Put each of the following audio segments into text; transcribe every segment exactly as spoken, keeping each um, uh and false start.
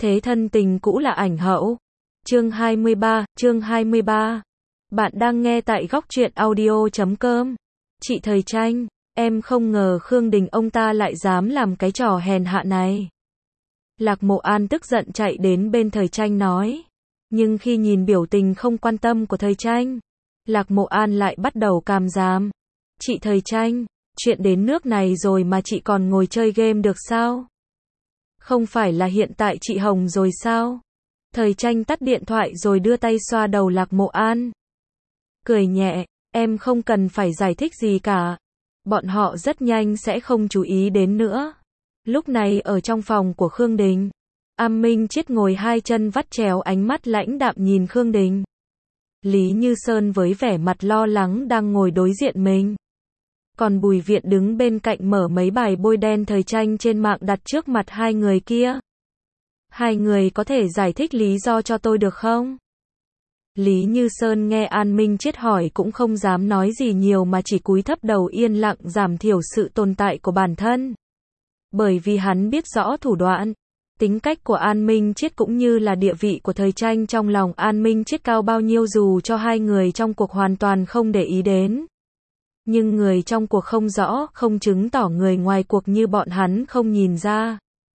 Thế thân tình cũ là ảnh hậu. Chương hai mươi ba, chương hai mươi ba. Bạn đang nghe tại góc truyện audio chấm com. Chị Thời Tranh, em không ngờ Khương Đình ông ta lại dám làm cái trò hèn hạ này. Lạc Mộ An tức giận chạy đến bên Thời Tranh nói. Nhưng khi nhìn biểu tình không quan tâm của Thời Tranh, Lạc Mộ An lại bắt đầu càm ràm. Chị Thời Tranh, chuyện đến nước này rồi mà chị còn ngồi chơi game được sao? Không phải là hiện tại chị hồng rồi sao? Thời Tranh tắt điện thoại rồi đưa tay xoa đầu Lạc Mộ An. Cười nhẹ, em không cần phải giải thích gì cả. Bọn họ rất nhanh sẽ không chú ý đến nữa. Lúc này ở trong phòng của Khương Đình, Am Minh Chiết ngồi hai chân vắt chéo, ánh mắt lãnh đạm nhìn Khương Đình. Lý Như Sơn với vẻ mặt lo lắng đang ngồi đối diện mình. Còn Bùi Viện đứng bên cạnh mở mấy bài bôi đen Thời Tranh trên mạng đặt trước mặt hai người kia. Hai người có thể giải thích lý do cho tôi được không? Lý Như Sơn nghe An Minh Chiết hỏi cũng không dám nói gì nhiều mà chỉ cúi thấp đầu yên lặng giảm thiểu sự tồn tại của bản thân. Bởi vì hắn biết rõ thủ đoạn, tính cách của An Minh Chiết cũng như là địa vị của Thời Tranh trong lòng An Minh Chiết cao bao nhiêu dù cho hai người trong cuộc hoàn toàn không để ý đến. Nhưng người trong cuộc không rõ, không chứng tỏ người ngoài cuộc như bọn hắn không nhìn ra.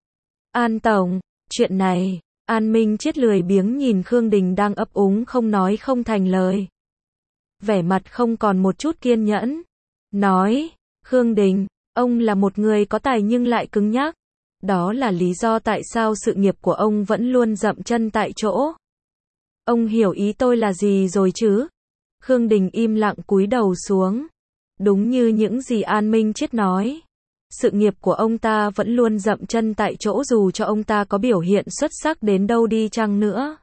An Tổng, chuyện này, An Minh Chiết lười biếng nhìn Khương Đình đang ấp úng không nói không thành lời. Vẻ mặt không còn một chút kiên nhẫn. Nói, Khương Đình, ông là một người có tài nhưng lại cứng nhắc. Đó là lý do tại sao sự nghiệp của ông vẫn luôn dậm chân tại chỗ. Ông hiểu ý tôi là gì rồi chứ? Khương Đình im lặng cúi đầu xuống. Đúng như những gì An Minh Chiết nói. Sự nghiệp của ông ta vẫn luôn dậm chân tại chỗ dù cho ông ta có biểu hiện xuất sắc đến đâu đi chăng nữa.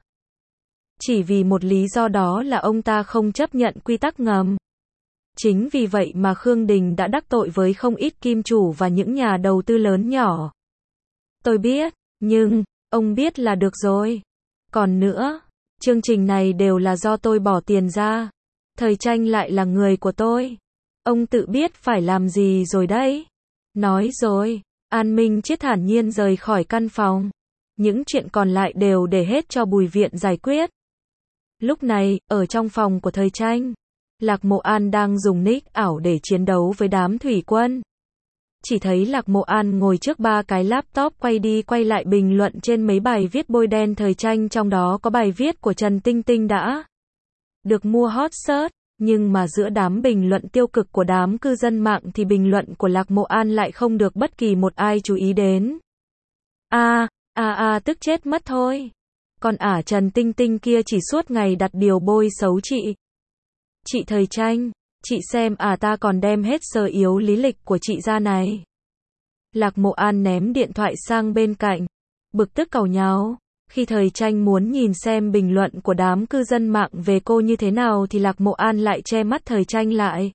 Chỉ vì một lý do đó là ông ta không chấp nhận quy tắc ngầm. Chính vì vậy mà Khương Đình đã đắc tội với không ít kim chủ và những nhà đầu tư lớn nhỏ. Tôi biết, nhưng, ông biết là được rồi. Còn nữa, chương trình này đều là do tôi bỏ tiền ra. Thời Tranh lại là người của tôi. Ông tự biết phải làm gì rồi đấy. Nói rồi, An Minh Chiết thản nhiên rời khỏi căn phòng. Những chuyện còn lại đều để hết cho Bùi Viện giải quyết. Lúc này, ở trong phòng của Thời Tranh, Lạc Mộ An đang dùng nick ảo để chiến đấu với đám thủy quân. Chỉ thấy Lạc Mộ An ngồi trước ba cái laptop quay đi quay lại bình luận trên mấy bài viết bôi đen Thời Tranh, trong đó có bài viết của Trần Tinh Tinh đã được mua hot search. Nhưng mà giữa đám bình luận tiêu cực của đám cư dân mạng thì bình luận của Lạc Mộ An lại không được bất kỳ một ai chú ý đến. A, a a tức chết mất thôi. Còn ả Trần Tinh Tinh kia chỉ suốt ngày đặt điều bôi xấu chị. Chị Thời Tranh, chị xem à ta còn đem hết sơ yếu lý lịch của chị ra này. Lạc Mộ An ném điện thoại sang bên cạnh, bực tức càu nháo. Khi Thời Tranh muốn nhìn xem bình luận của đám cư dân mạng về cô như thế nào thì Lạc Mộ An lại che mắt Thời Tranh lại.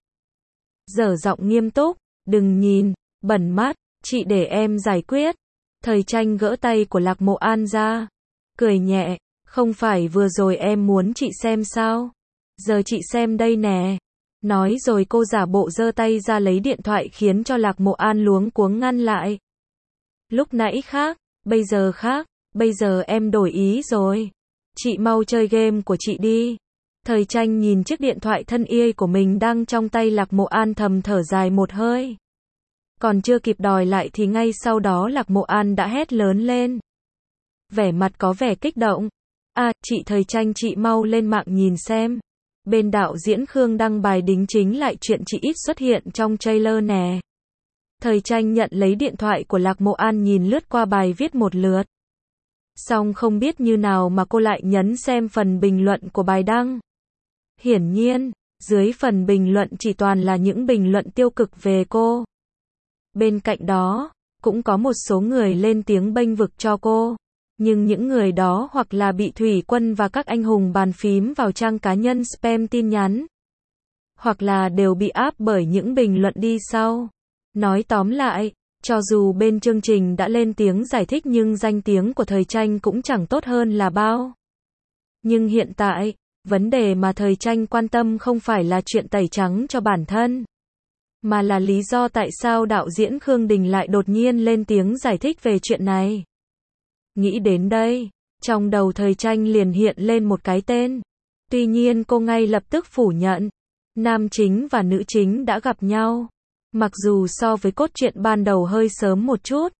Dở giọng nghiêm túc, đừng nhìn, bẩn mắt, chị để em giải quyết. Thời Tranh gỡ tay của Lạc Mộ An ra, cười nhẹ, không phải vừa rồi em muốn chị xem sao? Giờ chị xem đây nè. Nói rồi cô giả bộ giơ tay ra lấy điện thoại khiến cho Lạc Mộ An luống cuống ngăn lại. Lúc nãy khác, bây giờ khác. Bây giờ em đổi ý rồi. Chị mau chơi game của chị đi. Thời Tranh nhìn chiếc điện thoại thân yêu của mình đang trong tay Lạc Mộ An thầm thở dài một hơi. Còn chưa kịp đòi lại thì ngay sau đó Lạc Mộ An đã hét lớn lên. Vẻ mặt có vẻ kích động. À, chị Thời Tranh chị mau lên mạng nhìn xem. Bên đạo diễn Khương đăng bài đính chính lại chuyện chị ít xuất hiện trong trailer nè. Thời Tranh nhận lấy điện thoại của Lạc Mộ An nhìn lướt qua bài viết một lượt. Xong không biết như nào mà cô lại nhấn xem phần bình luận của bài đăng. Hiển nhiên, dưới phần bình luận chỉ toàn là những bình luận tiêu cực về cô. Bên cạnh đó, cũng có một số người lên tiếng bênh vực cho cô. Nhưng những người đó hoặc là bị thủy quân và các anh hùng bàn phím vào trang cá nhân spam tin nhắn. Hoặc là đều bị áp bởi những bình luận đi sau. Nói tóm lại, cho dù bên chương trình đã lên tiếng giải thích nhưng danh tiếng của Thời Tranh cũng chẳng tốt hơn là bao. Nhưng hiện tại, vấn đề mà Thời Tranh quan tâm không phải là chuyện tẩy trắng cho bản thân, mà là lý do tại sao đạo diễn Khương Đình lại đột nhiên lên tiếng giải thích về chuyện này. Nghĩ đến đây, trong đầu Thời Tranh liền hiện lên một cái tên. Tuy nhiên cô ngay lập tức phủ nhận. Nam chính và nữ chính đã gặp nhau. Mặc dù so với cốt truyện ban đầu hơi sớm một chút.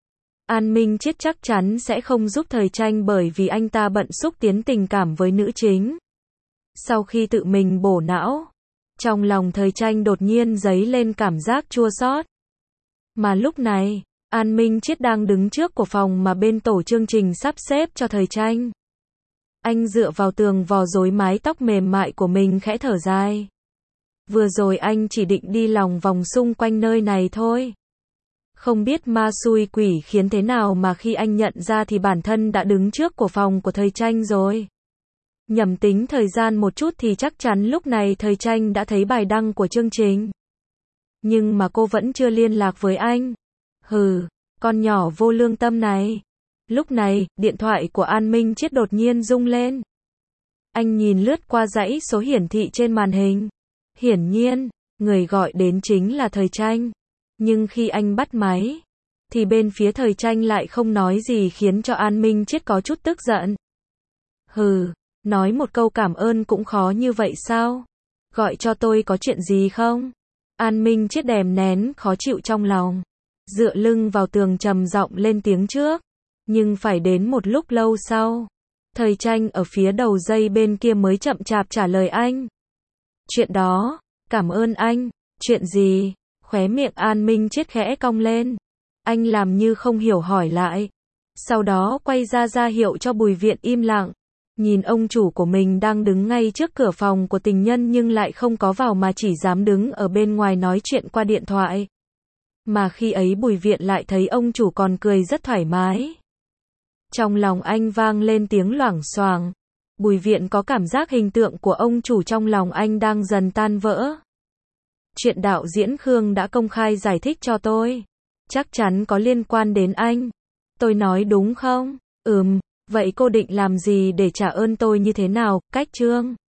An Minh Chiết chắc chắn sẽ không giúp Thời Tranh bởi vì anh ta bận xúc tiến tình cảm với nữ chính. Sau khi tự mình bổ não, trong lòng Thời Tranh đột nhiên dấy lên cảm giác chua xót. Mà lúc này, An Minh Chiết đang đứng trước của phòng mà bên tổ chương trình sắp xếp cho Thời Tranh. Anh dựa vào tường vò rối mái tóc mềm mại của mình khẽ thở dài. Vừa rồi anh chỉ định đi lòng vòng xung quanh nơi này thôi. Không biết ma xui quỷ khiến thế nào mà khi anh nhận ra thì bản thân đã đứng trước của phòng của Thời Tranh rồi. Nhầm tính thời gian một chút thì chắc chắn lúc này Thời Tranh đã thấy bài đăng của chương trình. Nhưng mà cô vẫn chưa liên lạc với anh. Hừ, con nhỏ vô lương tâm này. Lúc này, điện thoại của An Minh Chiết đột nhiên rung lên. Anh nhìn lướt qua dãy số hiển thị trên màn hình. Hiển nhiên, người gọi đến chính là Thời Tranh. Nhưng khi anh bắt máy, thì bên phía Thời Tranh lại không nói gì khiến cho An Minh Chiết có chút tức giận. Hừ, nói một câu cảm ơn cũng khó như vậy sao? Gọi cho tôi có chuyện gì không? An Minh Chiết đè nén khó chịu trong lòng. Dựa lưng vào tường trầm giọng lên tiếng trước. Nhưng phải đến một lúc lâu sau. Thời Tranh ở phía đầu dây bên kia mới chậm chạp trả lời anh. Chuyện đó, cảm ơn anh. Chuyện gì? Khóe miệng An Minh Chiết khẽ cong lên. Anh làm như không hiểu hỏi lại. Sau đó quay ra ra hiệu cho Bùi Viện im lặng. Nhìn ông chủ của mình đang đứng ngay trước cửa phòng của tình nhân nhưng lại không có vào mà chỉ dám đứng ở bên ngoài nói chuyện qua điện thoại. Mà khi ấy Bùi Viện lại thấy ông chủ còn cười rất thoải mái. Trong lòng anh vang lên tiếng loảng xoảng. Bùi Viện có cảm giác hình tượng của ông chủ trong lòng anh đang dần tan vỡ. Chuyện đạo diễn Khương đã công khai giải thích cho tôi. Chắc chắn có liên quan đến anh. Tôi nói đúng không? Ừm, vậy cô định làm gì để trả ơn tôi như thế nào? Cách chương